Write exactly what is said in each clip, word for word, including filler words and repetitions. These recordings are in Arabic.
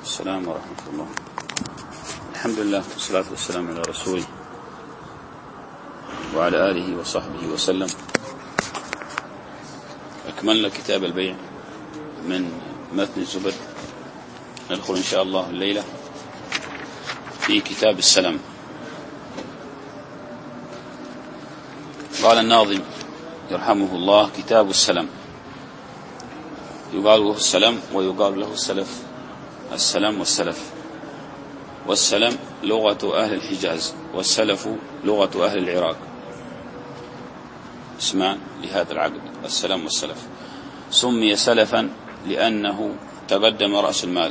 السلام ورحمة الله. الحمد لله والصلاة والسلام على رسوله وعلى آله وصحبه وسلم. أكملنا كتاب البيع من متن الزبد. ندخل إن شاء الله الليلة في كتاب السلم. قال الناظم يرحمه الله: كتاب السلم يقال له السلم ويقال له السلف، السلم والسلف. والسلم لغة أهل الحجاز، والسلف لغة أهل العراق، اسمان لهذا العقد السلم والسلف. سمي سلفا لأنه تقدم رأس المال،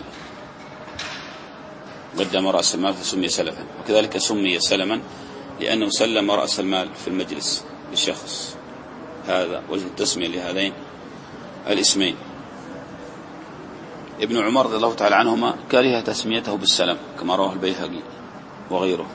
قدم رأس المال فسمي سلفا. وكذلك سمي سلما لأنه سلم رأس المال في المجلس للشخص. هذا وجه التسمية لهذين الاسمين. ابن عمر رضي الله تعالى عنهما كره تسميته بالسلم كما رواه البيهقي وغيره.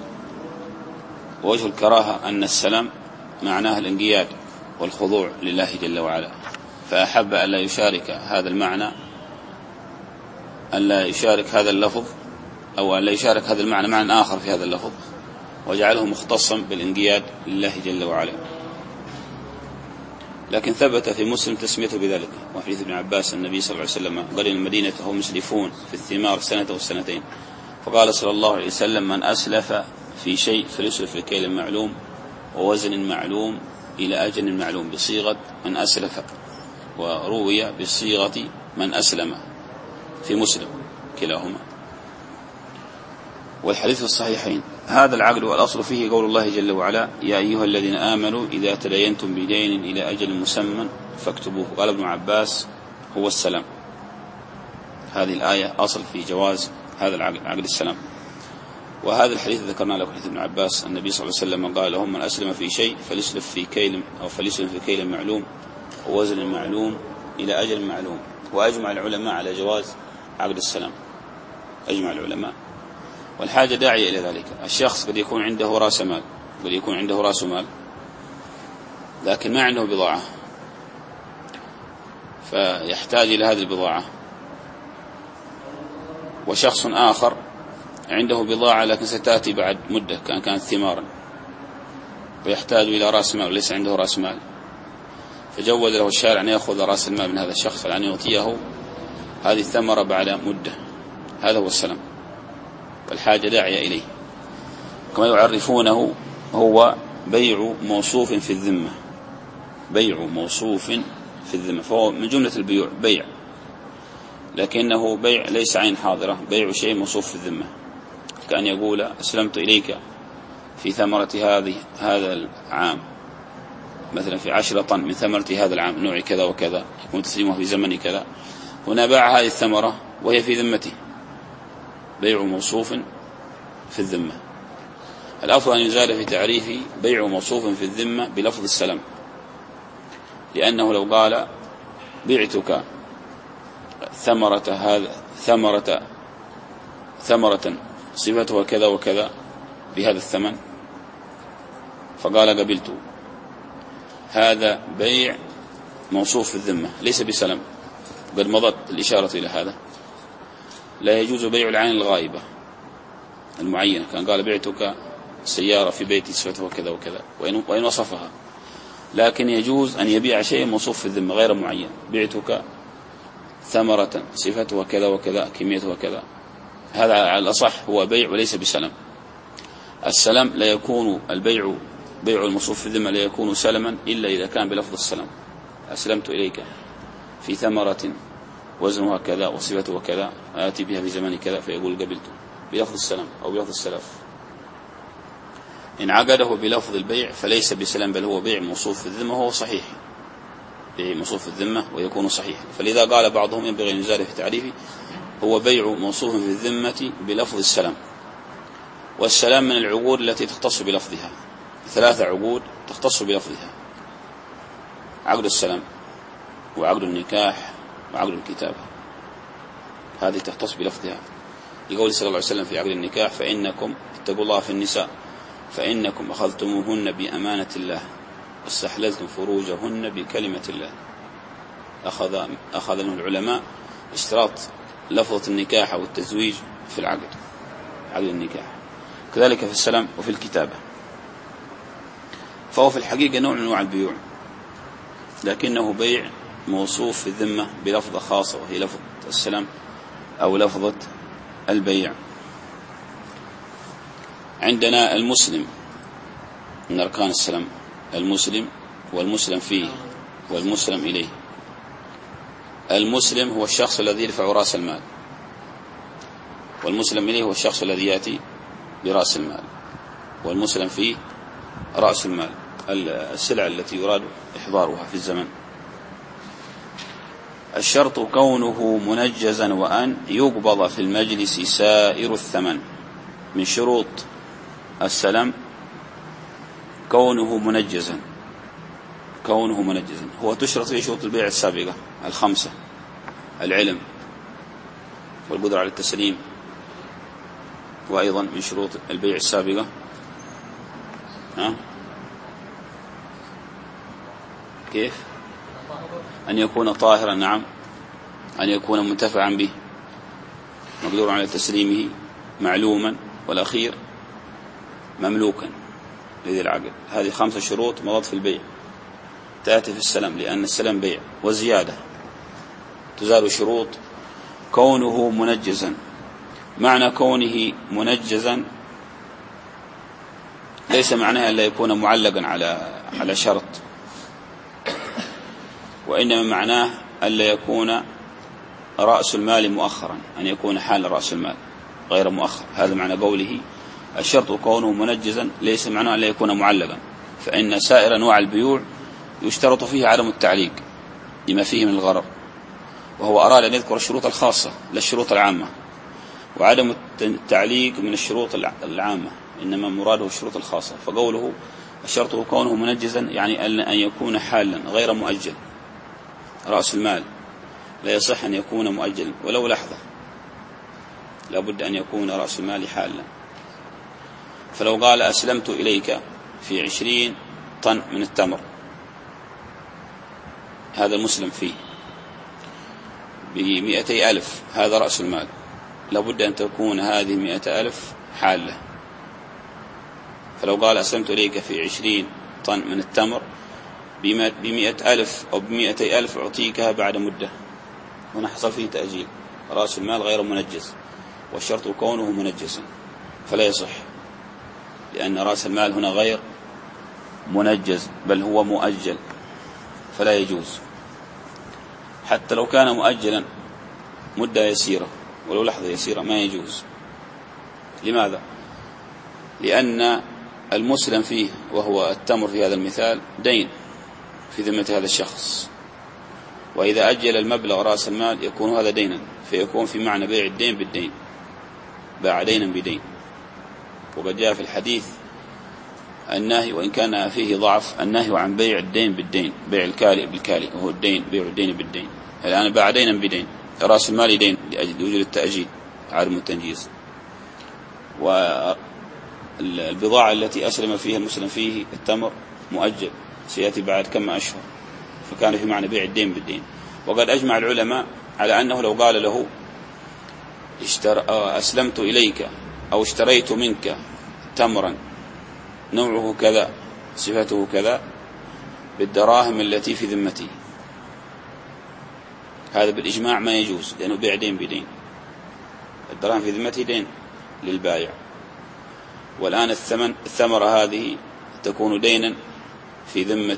ووجه الكراهة أن السلم معناه الانقياد والخضوع لله جل وعلا، فأحب أن لا يشارك هذا المعنى، أن لا يشارك هذا اللفظ، أو أن لا يشارك هذا المعنى معنى آخر في هذا اللفظ، وجعله مختصا بالانقياد لله جل وعلا. لكن ثبت في مسلم تسميته بذلك، وحديث ابن عباس النبي صلى الله عليه وسلم قال إن المدينة هم مسلفون في الثمار سنة والسنتين، فقال صلى الله عليه وسلم: من أسلف في شيء فليسلف لكيل معلوم ووزن معلوم إلى أجل معلوم، بصيغة من أسلف، وروي بصيغة من أسلم في مسلم كلاهما. والحديث في الصحيحين. هذا العقد والأصل فيه قول الله جل وعلا: يا أيها الذين آمنوا إذا تداينتم بدين إلى أجل مسمى فاكتبوه. قال ابن عباس: هو السلام. هذه الآية أصل في جواز هذا العقد، عقد السلام. وهذا الحديث ذكرنا له حديث ابن عباس النبي صلى الله عليه وسلم قال لهم: من أسلم في شيء فليسلف في كيل أو فليسلم في كيل معلوم ووزن معلوم إلى أجل معلوم. وأجمع العلماء على جواز عقد السلام، أجمع العلماء. والحاجة داعية إلى ذلك. الشخص قد يكون عنده رأس مال، قد يكون عنده رأس مال لكن ما عنده بضاعة، فيحتاج إلى هذه البضاعة. وشخص آخر عنده بضاعة لكن ستأتي بعد مدة، كان كانت ثمارا، ويحتاج إلى رأس مال وليس عنده رأس مال، فجوز له الشارع أن يأخذ رأس المال من هذا الشخص فأن يعطيه هذه الثمرة بعد مدة. هذا هو السلام، والحاجة داعية إليه. كما يعرفونه هو بيع موصوف في الذمة، بيع موصوف في الذمة، فهو من جملة البيوع بيع، لكنه بيع ليس عين حاضرة، بيع شيء موصوف في الذمة. كأن يقول: أسلمت إليك في ثمرة هذه هذا العام، مثلا في عشرة طن من ثمرة هذا العام نوع كذا وكذا، يكون تسليمه في زمن كذا. هنا باع هذه الثمرة وهي في ذمته، بيع موصوف في الذمة. الأفضل أن يزال في تعريفه بيع موصوف في الذمة بلفظ السلام، لأنه لو قال: بعتك ثمرة هذا ثمرة ثمرة صفتها كذا وكذا بهذا الثمن، فقال قبلت، هذا بيع موصوف في الذمة ليس بسلام، قد مضت الإشارة إلى هذا. لا يجوز بيع العين الغائبة المعينة، كان قال: بعتك سيارة في بيتي صفتها كذا وكذا، وإن وصفها. لكن يجوز أن يبيع شيء موصوف في الذمة غير معين، بعتك ثمرة صفتها كذا وكذا كميتها كذا. هذا على الأصح هو بيع وليس بسلم. السلم لا يكون البيع، بيع الموصوف في الذمة لا يكون سلما إلا إذا كان بلفظ السلام. أسلمت إليك في ثمرة وزنها كذا وصفتها كذا، آتي بها في زمان كذا، فيقول قبلت بلفظ السلام أو بلفظ السلف. إن عقده بلفظ البيع فليس بسلام، بل هو بيع موصوف في الذمة، وهو صحيح، بيع موصوف في الذمة ويكون صحيح. فلذا قال بعضهم ينبغي أن يزال في تعريفه هو بيع موصوف في الذمة بلفظ السلام. والسلام من العقود التي تختص بلفظها، ثلاثة عقود تختص بلفظها: عقد السلام وعقد النكاح وعقد الكتابة. هذه تختص بلفظها، يقول صلى الله عليه وسلم في عقد النكاح: فإنكم اتقوا الله في النساء فإنكم أخذتموهن بأمانة الله واستحللتم فروجهن بكلمة الله. أخذ أخذ منه العلماء اشتراط لفظة النكاح أو التزويج في العقد، عقد النكاح، كذلك في السلام وفي الكتابة. فهو في الحقيقة نوع من أنواع البيوع، لكنه بيع موصوف في الذمة بلفظة خاصة وهي لفظة السلام أو لفظة البيع. عندنا المسلم من أركان السلام، المسلم والمسلم فيه والمسلم إليه. المسلم هو الشخص الذي يدفع رأس المال، والمسلم إليه هو الشخص الذي يأتي برأس المال، والمسلم فيه رأس المال، السلع التي يراد إحضارها في الزمن. الشرط كونه منجزا وأن يقبض في المجلس سائر الثمن. من شروط السلم كونه منجزا، كونه منجزا هو تشرط في شروط البيع السابقة الخمسة: العلم والقدرة على التسليم. وأيضا من شروط البيع السابقة ها كيف أن يكون طاهرا، نعم، أن يكون منتفعا به، مقدور على تسليمه، معلوما، والأخير مملوكا لذي العقد. هذه خمسة شروط مضت في البيع تأتي في السلام، لأن السلام بيع وزيادة تزال شروط كونه منجزا. معنى كونه منجزا ليس معناه أن لا يكون معلقا على على شرط، وإنما معناه أن لا يكون رأس المال مؤخرا، أن يكون حال رأس المال غير مؤخر. هذا معنى قوله الشرط كونه منجزا، ليس معناه أن لا يكون معلقا، فإن سائر أنواع البيوع يشترط فيه عدم التعليق لما فيه من الغرر، وهو أراد أن يذكر الشروط الخاصة للشروط العامة، وعدم التعليق من الشروط العامة، إنما مراده الشروط الخاصة. فقوله الشرط كونه منجزا يعني أن يكون حالا غير مؤجل. رأس المال لا يصح أن يكون مؤجلا ولو لحظة، لا بد أن يكون رأس المال حالا. فلو قال أسلمت إليك في عشرين طن من التمر، هذا المسلم فيه بمئتي ألف، هذا رأس المال، لابد أن تكون هذه مئة ألف حالة. فلو قال أسلمت إليك في عشرين طن من التمر بمئة ألف أو بمئتي ألف أعطيكها بعد مدة، هنا حصل فيه تأجيل، رأس المال غير منجز، والشرط كونه منجزا، فلا يصح، لأن رأس المال هنا غير منجز بل هو مؤجل، فلا يجوز. حتى لو كان مؤجلا مدة يسيرة ولو لحظة يسيرة ما يجوز. لماذا؟ لأن المسلم فيه وهو التمر في هذا المثال دين في ذمة هذا الشخص، وإذا أجل المبلغ رأس المال يكون هذا دينا، فيكون في معنى بيع الدين بالدين، باع دينا بدين. وقد جاء في الحديث النهي، وإن كان فيه ضعف، النهي عن بيع الدين بالدين، بيع الكالئ بالكالئ، وهو الدين، بيع الدين بالدين. الآن باع دينا بدين، رأس المال دين لأجل وجود التأجيل عدم التنجيز. والبضاعة التي أسلم فيها المسلم فيه التمر مؤجل سيأتي بعد كم أشهر، فكان في معنى بيع الدين بالدين. وقد أجمع العلماء على أنه لو قال له اشتر... أسلمت إليك أو اشتريت منك تمرا نوعه كذا صفته كذا بالدراهم التي في ذمتي، هذا بالإجماع ما يجوز، لأنه بيع دين بدين، الدراهم في ذمتي دين للبائع. والآن الثمن الثمرة هذه تكون دينا في ذمة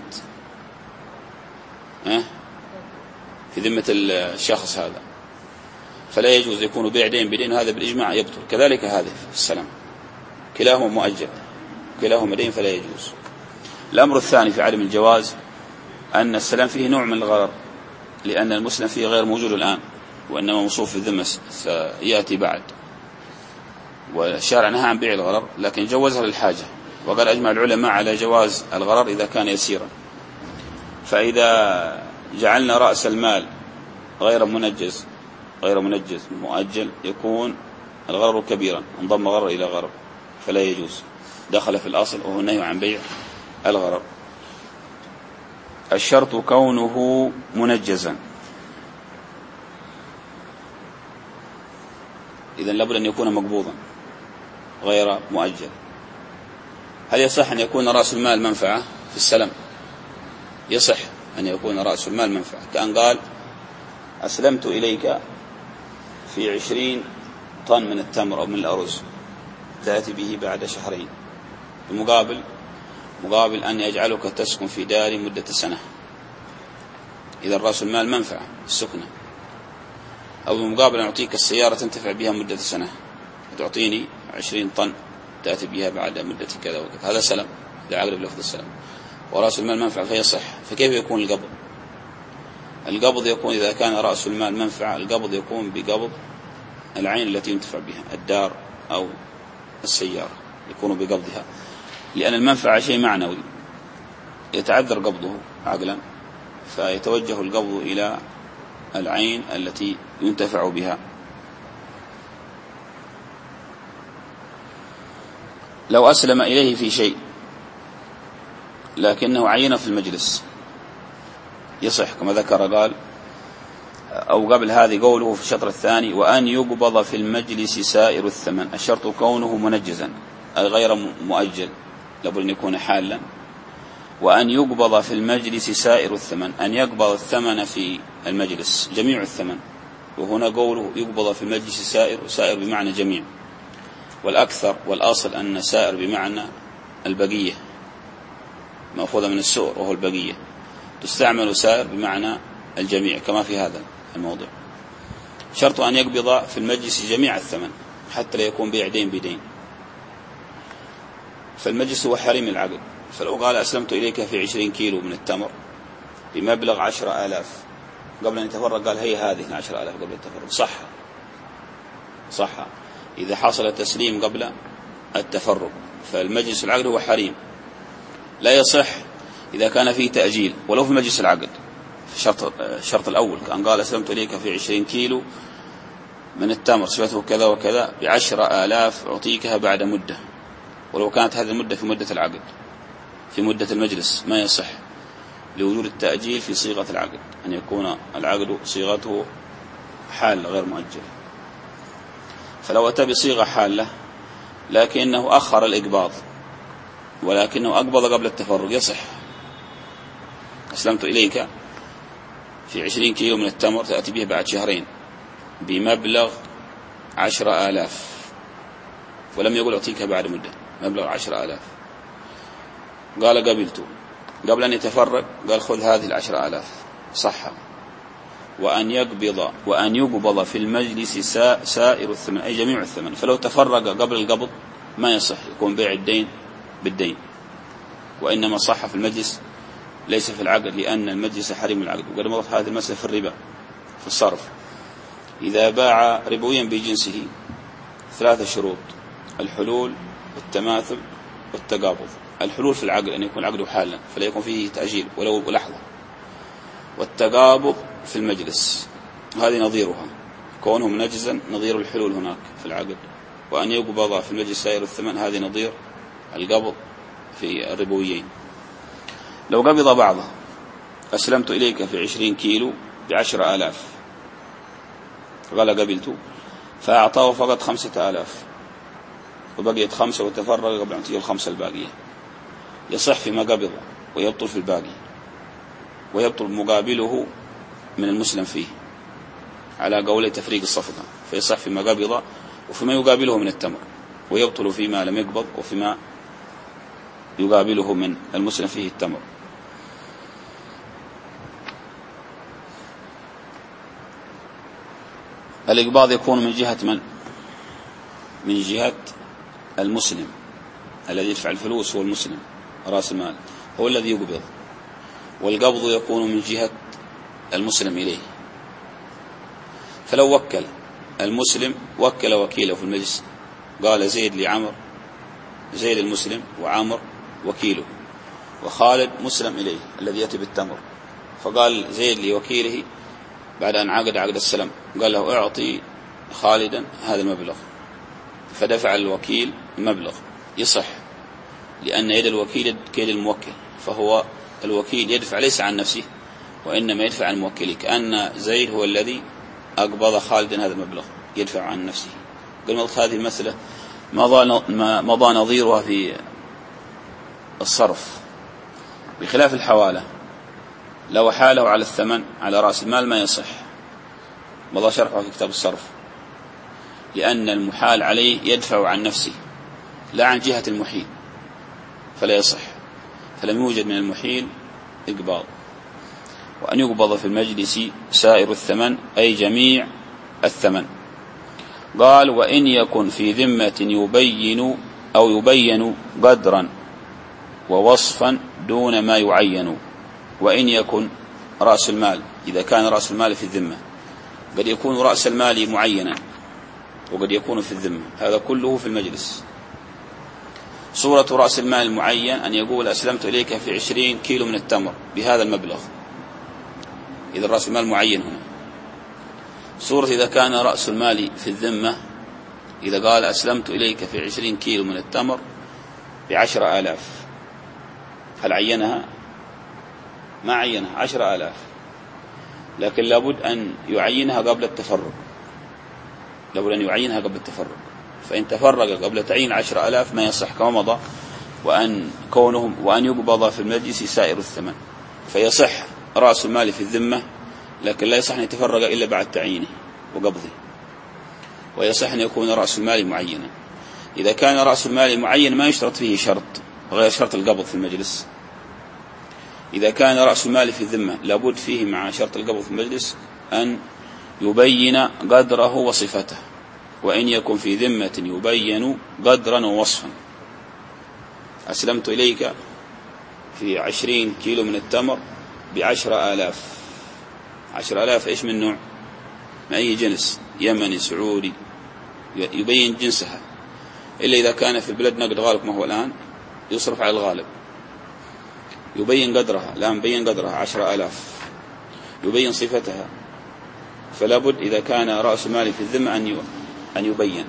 أه؟ في ذمة الشخص هذا، فلا يجوز يكون بيع دين بدين، هذا بالإجماع يبطل. كذلك هذا في السلام، كلاهما مؤجل، كلاهما دين، فلا يجوز. الأمر الثاني في عدم الجواز أن السلام فيه نوع من الغرر، لأن المسلم فيه غير موجود الآن، وإنما موصوف في الذمة سيأتي بعد، والشارع نهى عن بيع الغرر لكن جوزها للحاجة. وقد أجمع العلماء على جواز الغرر إذا كان يسيرا. فإذا جعلنا رأس المال غير منجز غير منجز مؤجل يكون الغرر كبيرا، انضم غرر إلى غرر، فلا يجوز، دخل في الأصل وهو النهي عن بيع الغرر. الشرط كونه منجزا. إذن لابد أن يكون مقبوضا غير مؤجل. هل يصح أن يكون رأس المال منفعة في السلم؟ يصح أن يكون رأس المال منفعة، كأن قال أسلمت إليك في عشرين طن من التمر أو من الأرز تأتي به بعد شهرين، المقابل مقابل أن يجعلك تسكن في داري مدة سنة. إذا رأس المال منفعة السكنة. أو المقابل أن أعطيك السيارة تنتفع بها مدة سنة، تعطيني عشرين طن تأتي بها بعد مدة كذا وكذا، هذا سلم إذا عقد بلفظ السلم، ورأس المال منفعة فيصح. فكيف يكون القبض؟ القبض يكون إذا كان رأس المال منفعة، القبض يكون بقبض العين التي ينتفع بها، الدار أو السيارة يكون بقبضها، لأن المنفعة شيء معنوي يتعذر قبضه عقلا، فيتوجه القبض إلى العين التي ينتفع بها. لو أسلم إليه في شيء لكنه عينه في المجلس يصح كما ذكر قال، أو قبل هذه قوله في الشطر الثاني وأن يقبض في المجلس سائر الثمن. الشرط كونه منجزا أي غير مؤجل، لابد أن يكون حالا. وأن يقبض في المجلس سائر الثمن، أن يقبض الثمن في المجلس جميع الثمن، وهنا قوله يقبض في المجلس سائر، سائر بمعنى جميع، والأكثر والأصل أن سائر بمعنى البقية مأخوذة من السؤر وهو البقية، تستعمل سائر بمعنى الجميع كما في هذا الموضع. شرط أن يقبض في المجلس جميع الثمن حتى لا يكون بيع دين بدين، فالمجلس هو حريم العقد. فلو قال أسلمت إليك في عشرين كيلو من التمر بمبلغ عشر آلاف قبل أن يتفرق، قال هي هذه عشر آلاف قبل التفرق، صح صح إذا حصل التسليم قبل التفرق، فالمجلس العقد هو حريم. لا يصح إذا كان فيه تأجيل ولو في مجلس العقد. الشرط, الشرط الأول كان قال أسلمت إليك في عشرين كيلو من التمر صفته كذا وكذا بعشر آلاف أعطيكها بعد مدة، ولو كانت هذه المدة في مدة العقد في مدة المجلس ما يصح لوجود التأجيل في صيغة العقد، أن يكون العقد صيغته حال غير مؤجل. فلو أتى بصيغة حالة لكنه أخر الإقباض ولكنه أقبض قبل التفرق يصح. أسلمت إليك في عشرين كيلو من التمر تأتي به بعد شهرين بمبلغ عشر آلاف، ولم يقول أعطيك بعد مدة، مبلغ عشر آلاف، قال قبلت قبل أن يتفرق، قال خذ هذه العشر آلاف، صح. وأن يقبض وأن يقبض في المجلس سائر الثمن أي جميع الثمن، فلو تفرق قبل القبض ما يصح، يكون بيع الدين بالدين، وإنما صح في المجلس ليس في العقد، لأن المجلس حريم العقد. وقد مضت هذه المسألة في الربا في الصرف، إذا باع ربويا بجنسه ثلاثة شروط: الحلول والتماثل والتقابض. الحلول في العقد أن يكون العقد حالا فلا يكون فيه تأجيل ولو لحظة، والتقابض في المجلس هذه نظيرها كونه منجزا نظير الحلول هناك في العقد. وأن يقبض في المجلس سائر الثمن هذه نظير القبض في الربويين. لو قبض بعضه أسلمت إليك في عشرين كيلو بعشر آلاف، قال قبلت، فأعطاه فقط خمسة آلاف وبقيت خمسة وتفرق قبل أن تجي الخمسة الباقية، يصح فيما قبض ويبطل في الباقي، ويبطل مقابله من المسلم فيه على قول تفريق الصفقة، فيصح فيما قبض وفيما يقابله من التمر، ويبطل فيما لم يقبض وفيما يقابله من المسلم فيه التمر. الإقباض يكون من جهة من؟ من جهة المسلم الذي يدفع الفلوس، هو المسلم رأس المال هو الذي يقبض، والقبض يكون من جهة المسلم إليه. فلو وكل المسلم وكل وكيله في المجلس، قال زيد لعمر، زيد المسلم وعمر وكيله، وخالد مسلم إليه الذي يأتي بالتمر، فقال زيد لوكيله بعد أن عقد عقد السلام، قال له اعطي خالدا هذا المبلغ، فدفع الوكيل المبلغ، يصح، لأن يد الوكيل كيد الموكل، فهو الوكيل يدفع ليس عن نفسه وإنما يدفع عن موكله، كأن زيد هو الذي أقبض خالدا هذا المبلغ يدفع عن نفسه، قال هذه المسألة مضى نظيرها في الصرف، بخلاف الحوالة لو حاله على الثمن على رأس المال ما يصح، مضى شرحه في كتاب الصرف، لأن المحال عليه يدفع عن نفسه لا عن جهة المحيل فلا يصح، فلم يوجد من المحيل إقباض. وأن يقبض في المجلس سائر الثمن أي جميع الثمن. قال وإن يكن في ذمة يبين أو يبين قدرا ووصفا دون ما يعين. وإن يكن رأس المال، إذا كان رأس المال في الذمة، قد يكون رأس المال معينا وقد يكون في الذمة، هذا كله في المجلس. صورة رأس المال المعين أن يقول أسلمت إليك في عشرين كيلو من التمر بهذا المبلغ، إذا رأس المال معين هنا. صورة إذا كان رأس المال في الذمة، إذا قال أسلمت إليك في عشرين كيلو من التمر بعشر آلاف، هل عينها؟ ما عينها، عشر آلاف، لكن لابد أن يعينها قبل التفرق، لابد أن يعينها قبل التفرق، فإن تفرق قبل تعيين عشر آلاف ما يصح كما مضى. وأن كونهم وأن يقبض في المجلس سائر الثمن، فيصح رأس المال في الذمة، لكن لا يصح أن يتفرق إلا بعد تعيينه وقبضه، ويصح أن يكون رأس المال معينا. إذا كان رأس المال معين ما يشترط فيه شرط غير شرط القبض في المجلس. إذا كان رأس المال في الذمة لابد فيه مع شرط القبض في المجلس أن يبين قدره وصفته. وإن يكن في ذمة يبين قدرا ووصفا. أسلمت إليك في عشرين كيلو من التمر بعشر آلاف، عشر آلاف إيش من نوع؟ من أي جنس؟ يمني، سعودي، يبين جنسها، إلا إذا كان في البلد نقد غالب ما هو الآن يصرف على الغالب. يبين قدرها، لا مبين قدرها عشر آلاف، يبين صفتها. فلا بد إذا كان رأس مالي في الذمة أن أن يبين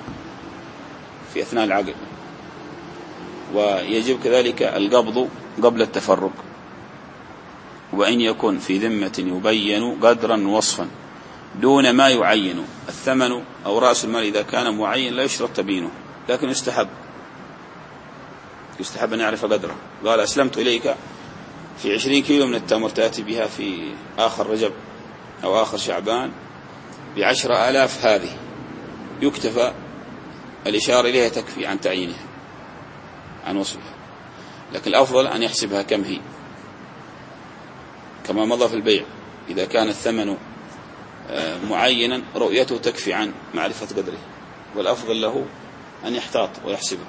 في أثناء العقد. ويجب كذلك القبض قبل التفرق. وإن يكن في ذمة يبين قدرا وصفا دون ما يعين. الثمن أو رأس المال إذا كان معين لا يشترط تبينه، لكن يستحب يستحب أن يعرف قدره. قال أسلمت إليك في عشرين كيلو من التمر تأتي بها في آخر رجب أو آخر شعبان بعشر آلاف، هذه يكتفى الإشارة إليها تكفي عن تعيينها عن وصفها، لكن الأفضل أن يحسبها كم هي كما مضى في البيع. إذا كان الثمن معينا رؤيته تكفي عن معرفة قدره، والأفضل له أن يحتاط ويحسبه.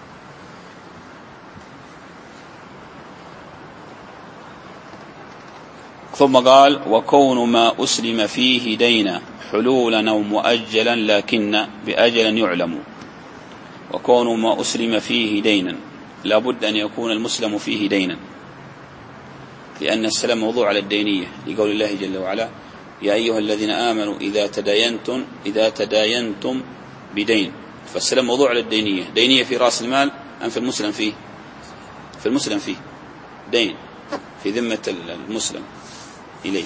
ثم قال وكون ما أسلم فيه دينا حلولا أو مؤجلا لكن بأجل يعلم. وكون ما أسلم فيه دينا، لابد أن يكون المسلم فيه دينا، لأن السلام موضوع على الدينية، لقول الله جل وعلا يا أيها الذين آمنوا إذا تداينتم إذا تداينتم بدين. فالسلام موضوع على الدينية. دينية في رأس المال أم في المسلم فيه؟ في المسلم فيه دين في ذمة المسلم إليه،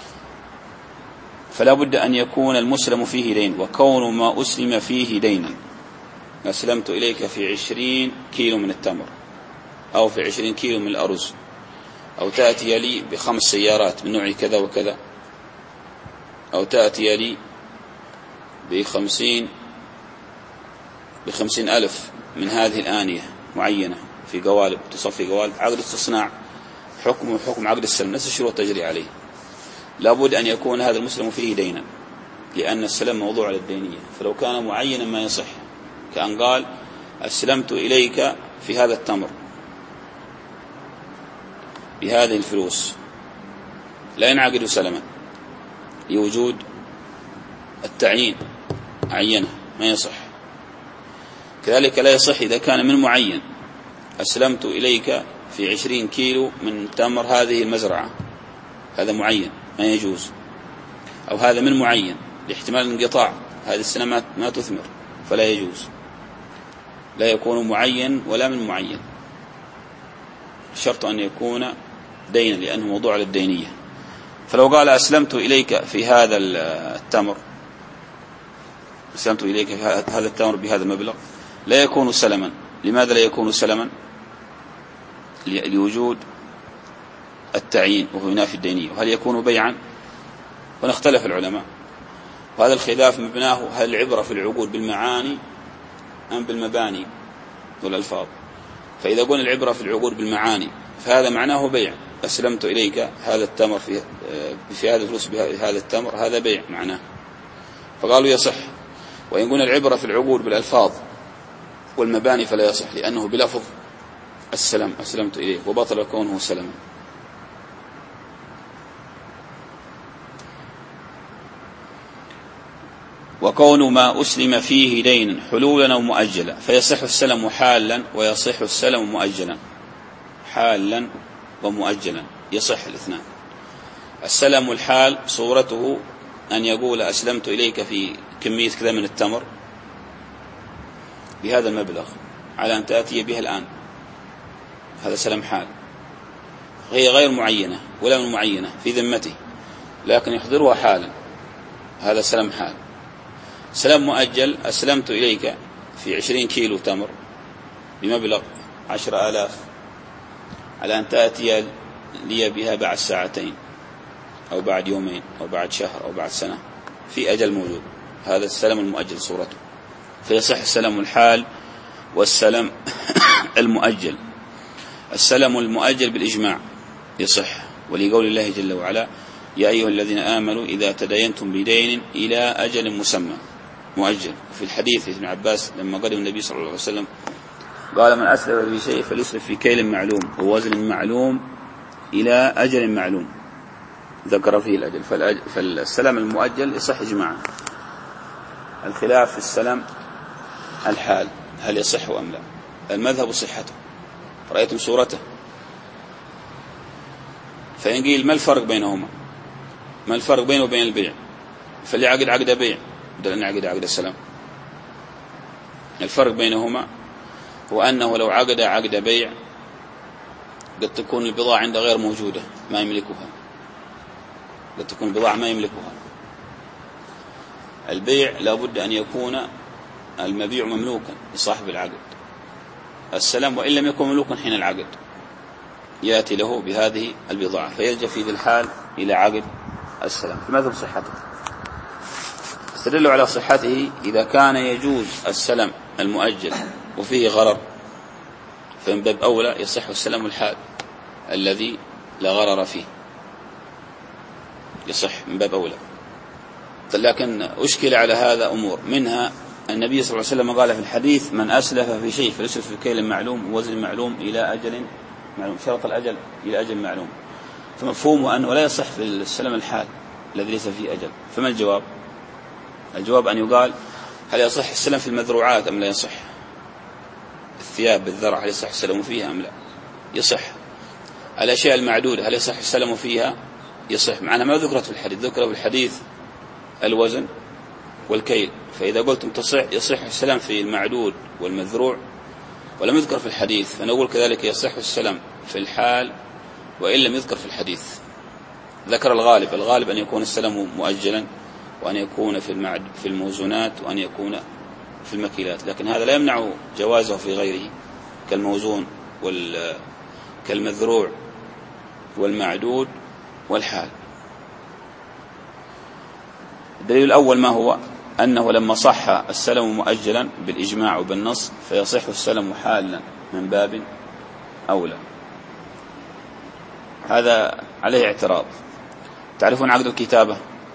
فلا بد أن يكون المسلم فيه دين. وكون ما أسلم فيه دينا، أسلمت إليك في عشرين كيلو من التمر أو في عشرين كيلو من الأرز، أو تأتي لي بخمس سيارات من نوع كذا وكذا، أو تأتي لي بخمسين بخمسين ألف من هذه الآنية معينة في قوالب تصفي قوالب. عقد استصناع حكم حكم عقد السلم، نفس الشروط تجري عليه. لابد أن يكون هذا المسلم فيه دينا، لأن السلم موضوع على الدينية. فلو كان معينا ما يصح، كأن قال أسلمت إليك في هذا التمر بهذه الفلوس، لا ينعقد سلما لوجود التعيين، عينه ما يصح. كذلك لا يصح إذا كان من معين، أسلمت إليك في عشرين كيلو من تمر هذه المزرعة، هذا معين ما يجوز. أو هذا من معين لاحتمال الانقطاع، هذه السنة ما تثمر فلا يجوز. لا يكون معين ولا من معين، شرط أن يكون دينا لأنه موضوع للدينية. فلو قال أسلمت إليك في هذا التمر أسلمت إليك هذا التمر بهذا المبلغ، لا يكون سلما. لماذا لا يكون سلما؟ لوجود التعيين وهو ينافي الدينية. وهل يكون بيعا؟ ونختلف العلماء، وهذا الخلاف مبناه هل العبرة في العقود بالمعاني أم بالمباني والألفاظ؟ فإذا قلنا العبرة في العقود بالمعاني فهذا معناه بيع، أسلمت إليك هذا التمر في في هذا الفلوس بهذا التمر، هذا بيع معناه، فقالوا يصح. وإن قلنا العبرة في العقود بالألفاظ والمباني فلا يصح، لأنه بلفظ السلام أسلمت إليك، وبطل كونه سلما. وكون ما أسلم فيه دين حلولا أو مؤجلا فيصح السلم حالا ويصح السلم مؤجلا. حالا ومؤجلا يصح الاثنان. السلم الحال صورته أن يقول أسلمت إليك في كمية كذا من التمر بهذا المبلغ على أن تأتي به الآن، هذا سلم حال، هي غير معينة ولا من معينة في ذمته، لكن يحضرها حالا، هذا سلم حال. سلام مؤجل أسلمت إليك في عشرين كيلو تمر بمبلغ عشر آلاف على أن تأتي لي بها بعد ساعتين أو بعد يومين أو بعد شهر أو بعد سنة في أجل موجود، هذا السلام المؤجل صورته. فيصح السلام الحال والسلام المؤجل. السلام المؤجل بالإجماع يصح، ولقول الله جل وعلا يا أيها الذين آمنوا إذا تداينتم بدين إلى أجل مسمى مؤجل. في الحديث ابن عباس لما قال النبي صلى الله عليه وسلم قال من أسلف في شيء فليسلف في كيل معلوم ووزن معلوم إلى أجل معلوم، ذكر فيه الأجل. فالسلام المؤجل يصح إجماعا. الخلاف في السلام الحال هل يصح أم لا؟ المذهب صحته، رأيتم صورته. فإن قيل ما الفرق بينهما؟ ما الفرق بينه وبين البيع؟ فاللي عقد عقد بيع بدل أن عقد عقد السلام. الفرق بينهما هو أنه لو عقد عقد بيع قد تكون البضاعة عنده غير موجودة ما يملكها، قد تكون البضاعة ما يملكها. البيع لابد أن يكون المبيع مملوكا لصاحب العقد. السلام وإن لم يكن مملوكا حين العقد يأتي له بهذه البضاعة، فيلجأ في ذي الحال إلى عقد السلام. فماذا بصحته؟ استدلوا على صحته إذا كان يجوز السلام المؤجل وفيه غرر، فمن باب أولى يصح السلام الحال الذي لا غرر فيه، يصح من باب أولى. لكن أشكل على هذا أمور، منها النبي صلى الله عليه وسلم قال في الحديث من أسلف في شيء فليسلف في كيل معلوم ووزن معلوم إلى أجل معلوم، شرط الأجل إلى أجل معلوم. فمفهومه أنه لا يصح في السلام الحال الذي ليس فيه أجل. فما الجواب؟ الجواب أن يقال هل يصح السلام في المذروعات أم لا يصح؟ الثياب بالذرع هل يصح السلام فيها أم لا؟ يصح. الأشياء المعدودة هل يصح السلام فيها؟ يصح. معنى ما ذكرت في الحديث، ذكر في الحديث الوزن والكيل، فإذا قلتم تصح يصح السلام في المعدود والمذروع ولم يذكر في الحديث، فنقول كذلك يصح السلام في الحال وإن لم يذكر في الحديث. ذكر الغالب، الغالب أن يكون السلام مؤجلا وأن يكون في المعد في الموزونات وأن يكون في المكيلات، لكن هذا لا يمنع جوازه في غيره كالموزون وال كالمذروع والمعدود والحال. الدليل الأول ما هو؟ أنه لما صح السلم مؤجلا بالإجماع وبالنص فيصح السلم حالا من باب أولى. هذا عليه اعتراض. تعرفون عقد الكتابة؟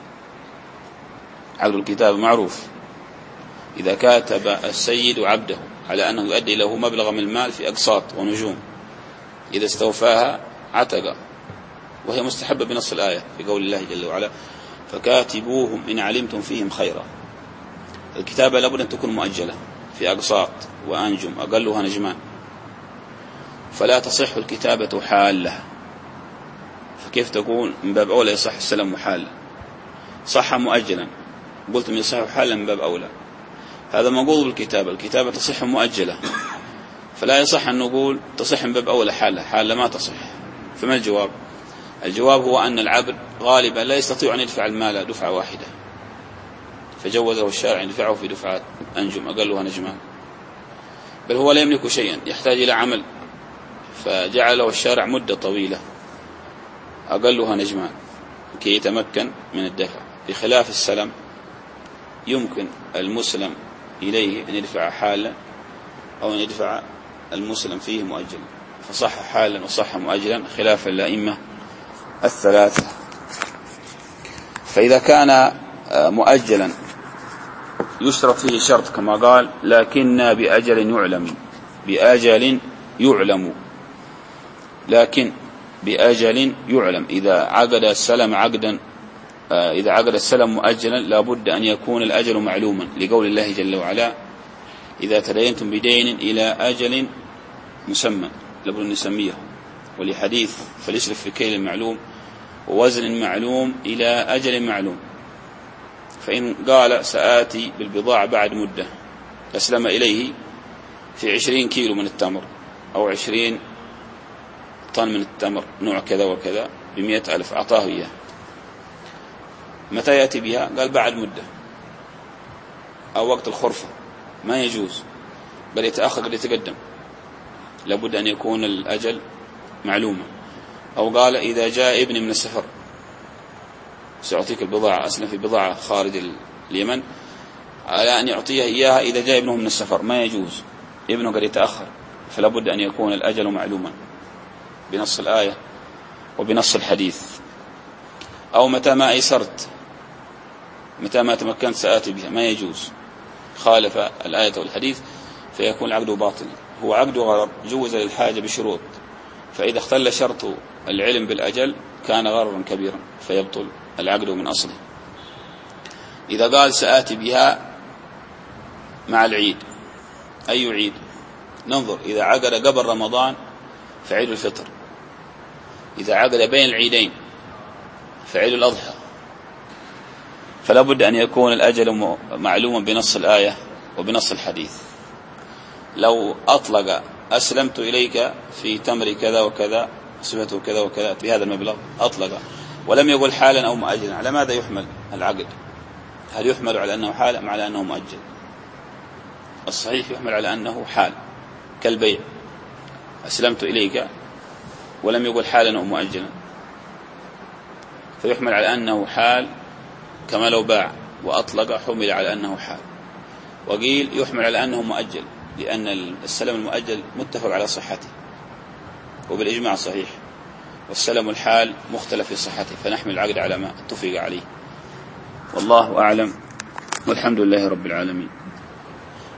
عقد الكتابة معروف، إذا كاتب السيد عبده على أنه يؤدي له مبلغ من المال في أقساط ونجوم، إذا استوفاها عتق، وهي مستحبة بنص الآية في قول الله جل وعلا فكاتبوهم إن علمتم فيهم خيرا. الكتابة لابد أن تكون مؤجلة في أقساط وأنجم أقلها نجمان، فلا تصح الكتابة حالة. فكيف تكون من باب أولى يصح السلام محال؟ صح مؤجلا، قلت من يصح حالا من باب أولى. هذا موجود بالكتابة، الكتابة تصح مؤجلة، فلا يصح أن نقول تصح من باب أولى حالة، حالة ما تصح. فما الجواب؟ الجواب هو أن العبد غالبا لا يستطيع أن يدفع المال دفعة واحدة، فجوز له الشارع أن يدفعه في دفعات أنجم أقلها نجمان، بل هو لا يملك شيئا يحتاج إلى عمل، فجعله الشارع مدة طويلة أقلها نجمان كي يتمكن من الدفع، بخلاف السلم يمكن المسلم إليه أن يدفع حالا أو أن يدفع المسلم فيه مؤجلا، فصح حالا وصح مؤجلا خلاف الأئمة الثلاثة. فإذا كان مؤجلا يشترط فيه شرط كما قال لكن بأجل يعلم، بأجل يعلم، لكن بأجل يعلم. إذا عقد السلم عقدا إذا عقد السلم مؤجلا لابد أن يكون الأجل معلوما، لقول الله جل وعلا إذا تداينتم بدين إلى أجل مسمى لابد أن نسميه، ولحديث فليسرف في كيل معلوم ووزن معلوم إلى أجل معلوم. فإن قال سآتي بالبضاعة بعد مدة أسلم إليه في عشرين كيلو من التمر أو عشرين طن من التمر نوع كذا وكذا بمئة ألف أعطاه إياه، متى يأتي بها؟ قال بعد مدة أو وقت الخرفة، ما يجوز، بل يتأخر قد يتقدم، لابد أن يكون الأجل معلوما. أو قال إذا جاء ابني من السفر سأعطيك البضاعة، أسلم في بضاعة خارج اليمن، على أن يعطيه إياها إذا جاء ابنه من السفر، ما يجوز، ابنه قد يتأخر، فلابد أن يكون الأجل معلوما بنص الآية وبنص الحديث. أو متى ما أيسرت، متى ما تمكنت سآتي بها، ما يجوز، خالف الآية والحديث فيكون العقد باطل. هو عقد غرر جوز للحاجة بشروط، فإذا اختل شرط العلم بالأجل كان غررا كبيرا فيبطل العقد من أصله. إذا قال سآتي بها مع العيد، أي عيد؟ ننظر، إذا عقد قبل رمضان فعيد الفطر، إذا عقد بين العيدين فعيد الأضحى، فلا بد أن يكون الأجل معلوما بنص الآية وبنص الحديث. لو أطلق أسلمت إليك في تمر كذا وكذا صفته كذا وكذا بهذا المبلغ، أطلق ولم يقل حالا أو مؤجلا، على ماذا يحمل العقد؟ هل يحمل على أنه حال أم على أنه مؤجل؟ الصحيح يحمل على أنه حال، كالبيع، أسلمت إليك ولم يقل حالا أو مؤجلا، فيحمل على أنه حال كما لو باع وأطلق حمل على أنه حال. وقيل يحمل على أنه مؤجل، لأن السلم المؤجل متفق على صحته وبالإجماع صحيح، والسلم الحال مختلف في صحته، فنحمل العقد على ما اتفق عليه. والله أعلم، والحمد لله رب العالمين.